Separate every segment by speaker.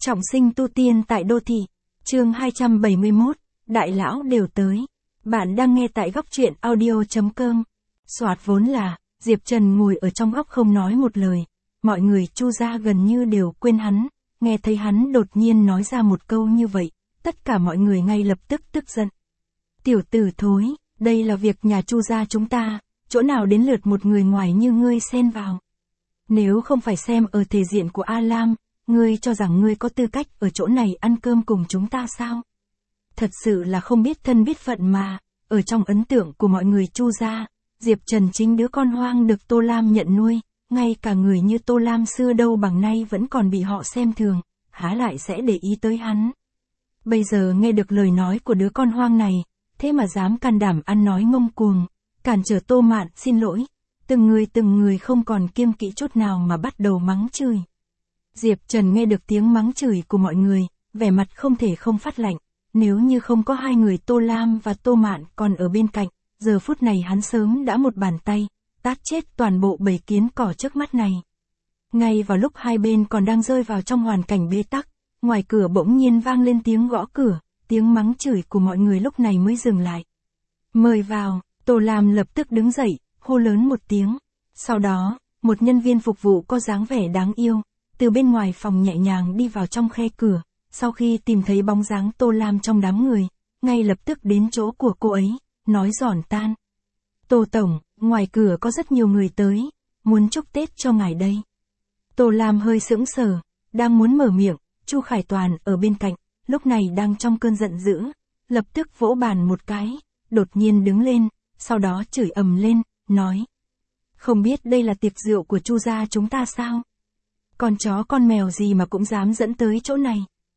Speaker 1: Trọng sinh tu tiên tại đô thị. Chương 271, đại lão đều tới. Bạn đang nghe tại góc truyện audio.com. Soạt vốn là, Diệp Trần ngồi ở trong góc không nói một lời. Mọi người Chu gia gần như đều quên hắn, nghe thấy hắn đột nhiên nói ra một câu như vậy, tất cả mọi người ngay lập tức tức giận. Tiểu tử thối, đây là việc nhà Chu gia chúng ta, chỗ nào đến lượt một người ngoài như ngươi xen vào. Nếu không phải xem ở thể diện của A Lam, ngươi cho rằng ngươi có tư cách ở chỗ này ăn cơm cùng chúng ta sao? Thật sự là không biết thân biết phận mà, ở trong ấn tượng của mọi người Chu gia, Diệp Trần chính đứa con hoang được Tô Lam nhận nuôi, ngay cả người như Tô Lam xưa đâu bằng nay vẫn còn bị họ xem thường, há lại sẽ để ý tới hắn. Bây giờ nghe được lời nói của đứa con hoang này, thế mà dám can đảm ăn nói ngông cuồng, cản trở Tô Mạn xin lỗi, từng người không còn kiêng kỵ chút nào mà bắt đầu mắng chửi. Diệp Trần nghe được tiếng mắng chửi của mọi người, vẻ mặt không thể không phát lạnh, nếu như không có hai người Tô Lam và Tô Mạn còn ở bên cạnh, giờ phút này hắn sớm đã một bàn tay, tát chết toàn bộ bầy kiến cỏ trước mắt này. Ngay vào lúc hai bên còn đang rơi vào trong hoàn cảnh bế tắc, ngoài cửa bỗng nhiên vang lên tiếng gõ cửa, tiếng mắng chửi của mọi người lúc này mới dừng lại. Mời vào, Tô Lam lập tức đứng dậy, hô lớn một tiếng. Sau đó, một nhân viên phục vụ có dáng vẻ đáng yêu, từ bên ngoài phòng nhẹ nhàng đi vào trong khe cửa, sau khi tìm thấy bóng dáng Tô Lam trong đám người, ngay lập tức đến chỗ của cô ấy, nói giòn tan. Tô Tổng, ngoài cửa có rất nhiều người tới, muốn chúc Tết cho ngài đây. Tô Lam hơi sững sờ, đang muốn mở miệng, Chu Khải Toàn ở bên cạnh, lúc này đang trong cơn giận dữ, lập tức vỗ bàn một cái, đột nhiên đứng lên, sau đó chửi ầm lên, nói. Không biết đây là tiệc rượu của Chu gia chúng ta sao? Con chó con mèo gì mà cũng dám dẫn tới chỗ này?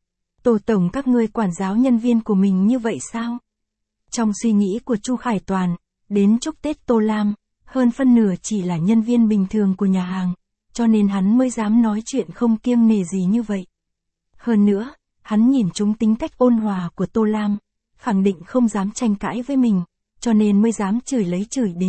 Speaker 1: Tô Tổng các ngươi quản giáo nhân viên của mình như vậy sao? Trong suy nghĩ của Chu Khải Toàn, đến chúc Tết Tô Lam, hơn phân nửa chỉ là nhân viên bình thường của nhà hàng, cho nên hắn mới dám nói chuyện không kiêng nể gì như vậy. Hơn nữa, hắn nhìn chúng tính cách ôn hòa của Tô Lam, khẳng định không dám tranh cãi với mình, cho nên mới dám chửi lấy chửi đề.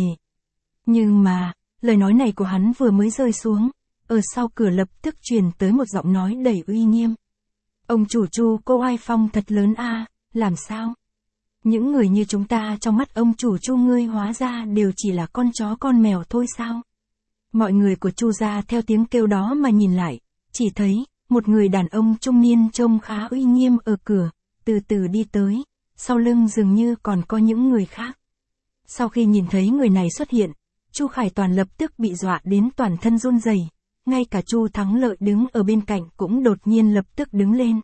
Speaker 1: Nhưng mà, lời nói này của hắn vừa mới rơi xuống, ở sau cửa lập tức truyền tới một giọng nói đầy uy nghiêm. Ông chủ Chu cô oai phong thật lớn a, làm sao? Những người như chúng ta trong mắt ông chủ Chu ngươi hóa ra đều chỉ là con chó con mèo thôi sao? Mọi người của Chu gia theo tiếng kêu đó mà nhìn lại, chỉ thấy, một người đàn ông trung niên trông khá uy nghiêm ở cửa, từ từ đi tới, sau lưng dường như còn có những người khác. Sau khi nhìn thấy người này xuất hiện, Chu Khải Toàn lập tức bị dọa đến toàn thân run rẩy, ngay cả Chu Thắng Lợi đứng ở bên cạnh cũng đột nhiên lập tức đứng lên.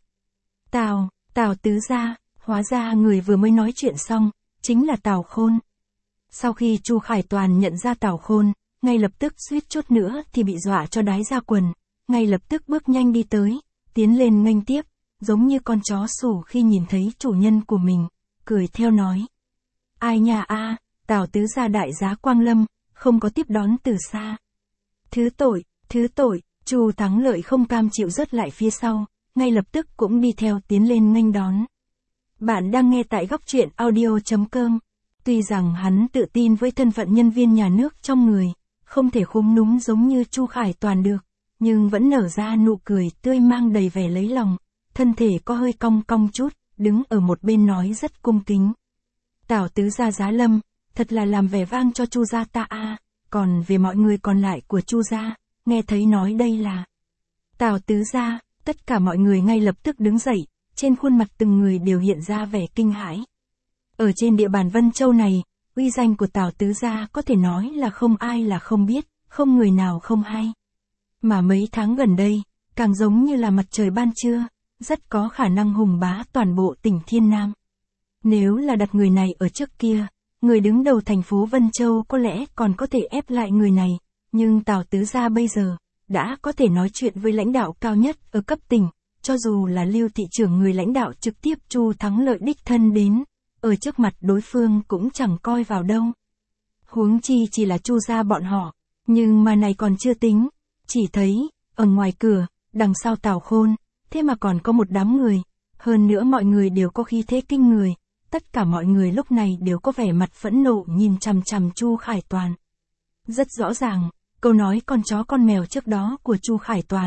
Speaker 1: Tào tứ gia, hóa ra người vừa mới nói chuyện xong, chính là Tào Khôn. Sau khi Chu Khải Toàn nhận ra Tào Khôn, ngay lập tức suýt chút nữa thì bị dọa cho đái ra quần, ngay lập tức bước nhanh đi tới, tiến lên nghênh tiếp, giống như con chó sủ khi nhìn thấy chủ nhân của mình, cười theo nói. Ai nhà a, Tào tứ gia đại giá Quang Lâm, không có tiếp đón từ xa. Thứ tội, Chu Thắng Lợi không cam chịu rớt lại phía sau, ngay lập tức cũng đi theo tiến lên nghênh đón. Bạn đang nghe tại góc truyện audio.com. Tuy rằng hắn tự tin với thân phận nhân viên nhà nước trong người, không thể khúm núm giống như Chu Khải Toàn được, nhưng vẫn nở ra nụ cười tươi mang đầy vẻ lấy lòng, thân thể có hơi cong cong chút, đứng ở một bên nói rất cung kính. Tào tứ gia giá Lâm, thật là làm vẻ vang cho Chu gia ta a. Còn về mọi người còn lại của Chu gia, nghe thấy nói đây là Tào tứ gia, tất cả mọi người ngay lập tức đứng dậy, trên khuôn mặt từng người đều hiện ra vẻ kinh hãi. Ở trên địa bàn Vân Châu này, uy danh của Tào tứ gia có thể nói là không ai là không biết, không người nào không hay. Mà mấy tháng gần đây, càng giống như là mặt trời ban trưa, rất có khả năng hùng bá toàn bộ tỉnh Thiên Nam. Nếu là đặt người này ở trước kia, người đứng đầu thành phố Vân Châu có lẽ còn có thể ép lại người này, nhưng Tào tứ gia bây giờ, đã có thể nói chuyện với lãnh đạo cao nhất ở cấp tỉnh, cho dù là Lưu thị trưởng người lãnh đạo trực tiếp Chu Thắng Lợi đích thân đến, ở trước mặt đối phương cũng chẳng coi vào đâu. Huống chi chỉ là Chu gia bọn họ, nhưng mà này còn chưa tính, chỉ thấy, ở ngoài cửa, đằng sau Tào Khôn, thế mà còn có một đám người, hơn nữa mọi người đều có khí thế kinh người, tất cả mọi người lúc này đều có vẻ mặt phẫn nộ nhìn chằm chằm Chu Khải Toàn. Rất rõ ràng, câu nói con chó con mèo trước đó của Chu Khải Toàn,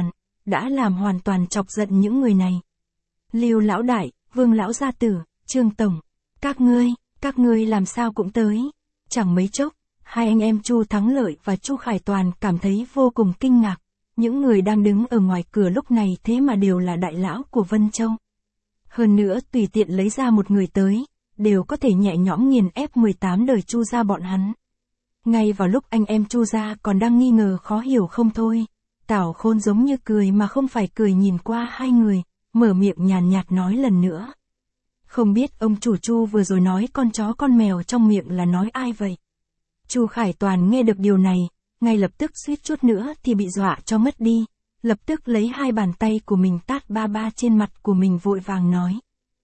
Speaker 1: đã làm hoàn toàn chọc giận những người này. Lưu lão đại, Vương lão gia tử, Trương tổng, các ngươi làm sao cũng tới. Chẳng mấy chốc, hai anh em Chu Thắng Lợi và Chu Khải Toàn cảm thấy vô cùng kinh ngạc. Những người đang đứng ở ngoài cửa lúc này thế mà đều là đại lão của Vân Châu. Hơn nữa tùy tiện lấy ra một người tới, đều có thể nhẹ nhõm nghiền ép 18 đời Chu gia bọn hắn. Ngay vào lúc anh em Chu gia còn đang nghi ngờ khó hiểu không thôi, Tào Khôn giống như cười mà không phải cười nhìn qua hai người, mở miệng nhàn nhạt nói lần nữa. Không biết ông chủ Chu vừa rồi nói con chó con mèo trong miệng là nói ai vậy? Chu Khải Toàn nghe được điều này, ngay lập tức suýt chút nữa thì bị dọa cho mất đi, lập tức lấy hai bàn tay của mình tát ba ba trên mặt của mình vội vàng nói.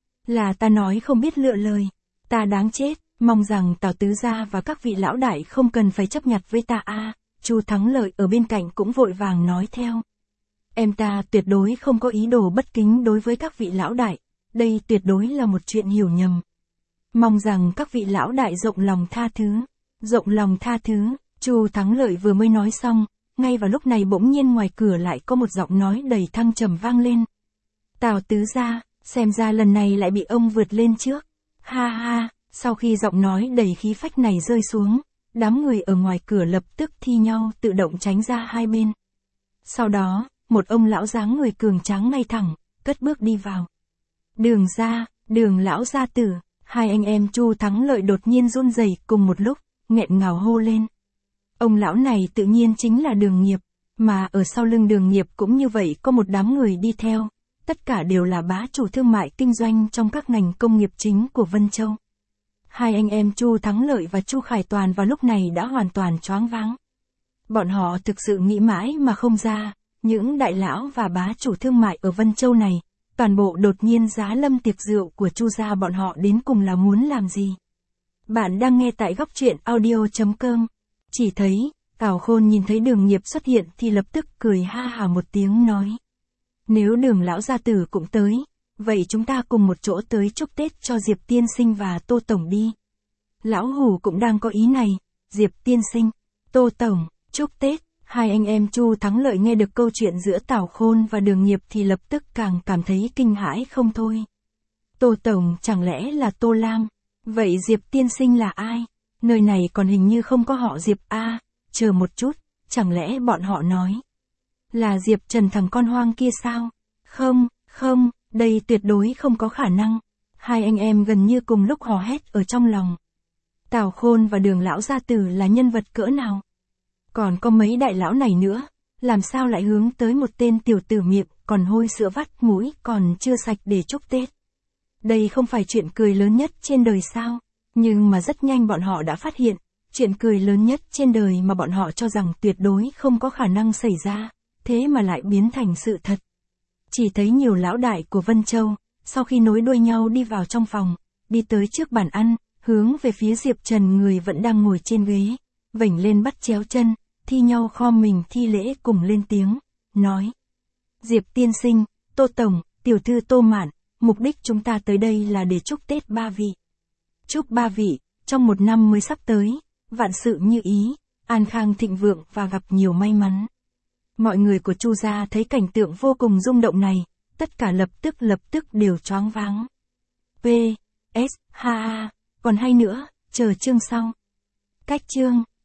Speaker 1: Là ta nói không biết lựa lời, ta đáng chết, mong rằng Tào tứ gia và các vị lão đại không cần phải chấp nhặt với ta a. Chu Thắng Lợi ở bên cạnh cũng vội vàng nói theo. Em ta tuyệt đối không có ý đồ bất kính đối với các vị lão đại, đây tuyệt đối là một chuyện hiểu nhầm. Mong rằng các vị lão đại rộng lòng tha thứ. Rộng lòng tha thứ, Chu Thắng Lợi vừa mới nói xong, ngay vào lúc này bỗng nhiên ngoài cửa lại có một giọng nói đầy thăng trầm vang lên. Tào tứ gia, xem ra lần này lại bị ông vượt lên trước. Ha ha, sau khi giọng nói đầy khí phách này rơi xuống, đám người ở ngoài cửa lập tức thi nhau tự động tránh ra hai bên. Sau đó, một ông lão dáng người cường tráng ngay thẳng, cất bước đi vào. Đường ra, Đường lão gia tử, hai anh em Chu Thắng Lợi đột nhiên run rẩy cùng một lúc, nghẹn ngào hô lên. Ông lão này tự nhiên chính là Đường Nghiệp, mà ở sau lưng Đường Nghiệp cũng như vậy có một đám người đi theo, tất cả đều là bá chủ thương mại kinh doanh trong các ngành công nghiệp chính của Vân Châu. Hai anh em Chu Thắng Lợi và Chu Khải Toàn vào lúc này đã hoàn toàn choáng váng. Bọn họ thực sự nghĩ mãi mà không ra, những đại lão và bá chủ thương mại ở Vân Châu này, toàn bộ đột nhiên giá lâm tiệc rượu của Chu gia bọn họ đến cùng là muốn làm gì. Bạn đang nghe tại góc truyện audio.com. Chỉ thấy, Tào Khôn nhìn thấy Đường Nghiệp xuất hiện thì lập tức cười ha hả một tiếng nói. Nếu Đường lão gia tử cũng tới, vậy chúng ta cùng một chỗ tới chúc Tết cho Diệp tiên sinh và Tô tổng đi. Lão hủ cũng đang có ý này, Diệp tiên sinh, Tô tổng, chúc Tết. Hai anh em Chu Thắng Lợi nghe được câu chuyện giữa Tào Khôn và Đường Nghiệp thì lập tức càng cảm thấy kinh hãi không thôi. Tô tổng chẳng lẽ là Tô Lam? Vậy Diệp tiên sinh là ai? Nơi này còn hình như không có họ Diệp a. Chờ một chút, chẳng lẽ bọn họ nói là Diệp Trần thằng con hoang kia sao? Không, đây tuyệt đối không có khả năng. Hai anh em gần như cùng lúc hò hét ở trong lòng. Tào Khôn và Đường lão gia tử là nhân vật cỡ nào? Còn có mấy đại lão này nữa, làm sao lại hướng tới một tên tiểu tử miệng còn hôi sữa vắt mũi còn chưa sạch để chúc Tết? Đây không phải chuyện cười lớn nhất trên đời sao? Nhưng mà rất nhanh bọn họ đã phát hiện, chuyện cười lớn nhất trên đời mà bọn họ cho rằng tuyệt đối không có khả năng xảy ra, thế mà lại biến thành sự thật. Chỉ thấy nhiều lão đại của Vân Châu, sau khi nối đuôi nhau đi vào trong phòng, đi tới trước bàn ăn, hướng về phía Diệp Trần người vẫn đang ngồi trên ghế, vểnh lên bắt chéo chân, thi nhau khom mình thi lễ cùng lên tiếng, nói. Diệp tiên sinh, Tô tổng, tiểu thư Tô Mạn, mục đích chúng ta tới đây là để chúc Tết ba vị. Chúc ba vị, trong một năm mới sắp tới, vạn sự như ý, an khang thịnh vượng và gặp nhiều may mắn. Mọi người của Chu gia thấy cảnh tượng vô cùng rung động này, tất cả lập tức đều choáng váng. P.S. Ha, còn hay nữa, chờ chương sau. Cách chương.